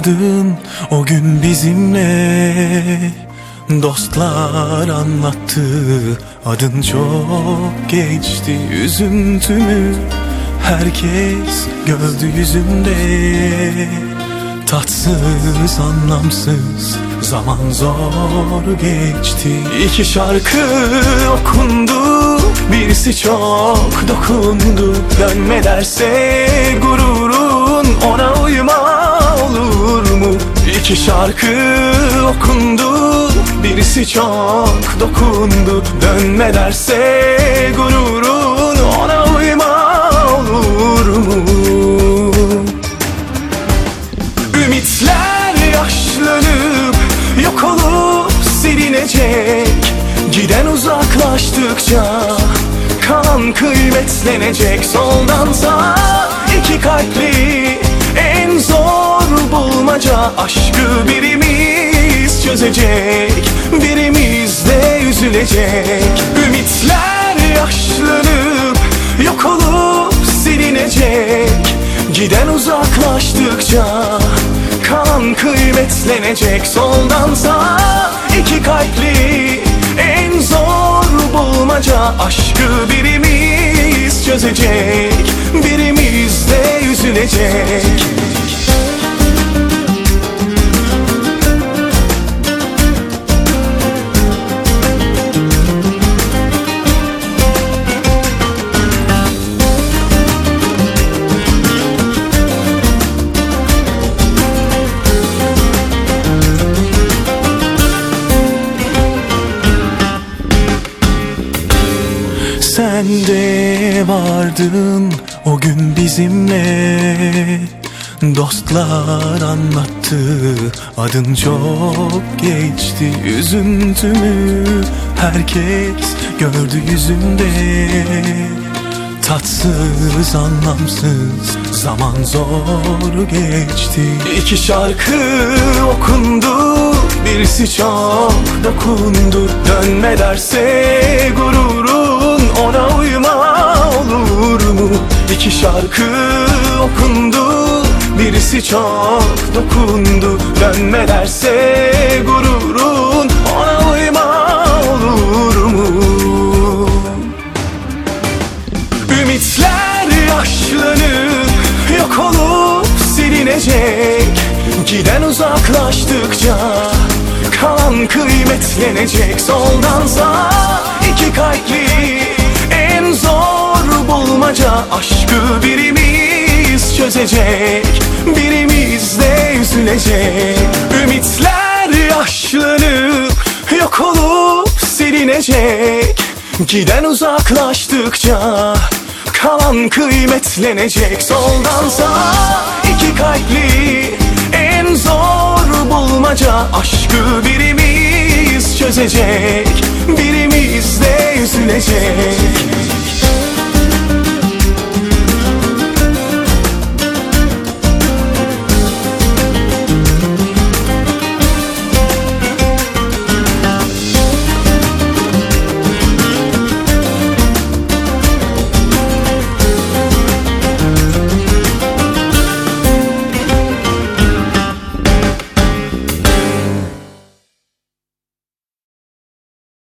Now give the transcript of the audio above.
vardın o gün bizimle. Dostlar anlattı, adın çok geçti, üzüntümü herkes gördü yüzümde. Tatsız, anlamsız, zaman zor geçti. İki şarkı okundu, birisi çok dokundu. Dönme derse gururun, ona uyma olur mu? İki şarkı okundu, birisi çok dokundu. Dönme derse gururun, ona uyma olur mu? Ümitler yaşlanıp yok olup silinecek. Giden uzaklaştıkça kalan kıymetlenecek. Soldan sağa iki kalpli en zor bulmaca. Aşkı birimiz çözecek, birimiz de üzülecek. Ümitler yaşlanıp yok olup silinecek. Giden uzaklaştıkça kalan kıymetlenecek. Soldan sağa iki kalpli en zor bulmaca. Aşkı birimiz çözecek, birimiz de üzülecek. Sen de vardın o gün bizimle. Dostlar anlattı, adın çok geçti, üzüntümü herkes gördü yüzümde. Tatsız, anlamsız, zaman zor geçti. İki şarkı okundu, birisi çok dokundu. Dönme derse gururun, ona uyma olur mu? İki şarkı okundu, birisi çok dokundu. Dönme derse gururun, ona uyma olur mu? Ümitler yaşlanıp yok olup silinecek. Giden uzaklaştıkça kalan kıymetlenecek. Soldan sağa iki kalpli en zor bulmaca. Aşkı birimiz çözecek, birimiz de üzülecek. Ümitler yaşlanıp yok olup silinecek. Giden uzaklaştıkça kalan kıymetlenecek. Soldan sağa iki kalpli en zor bulmaca. Aşkı birimiz çözecek, birimiz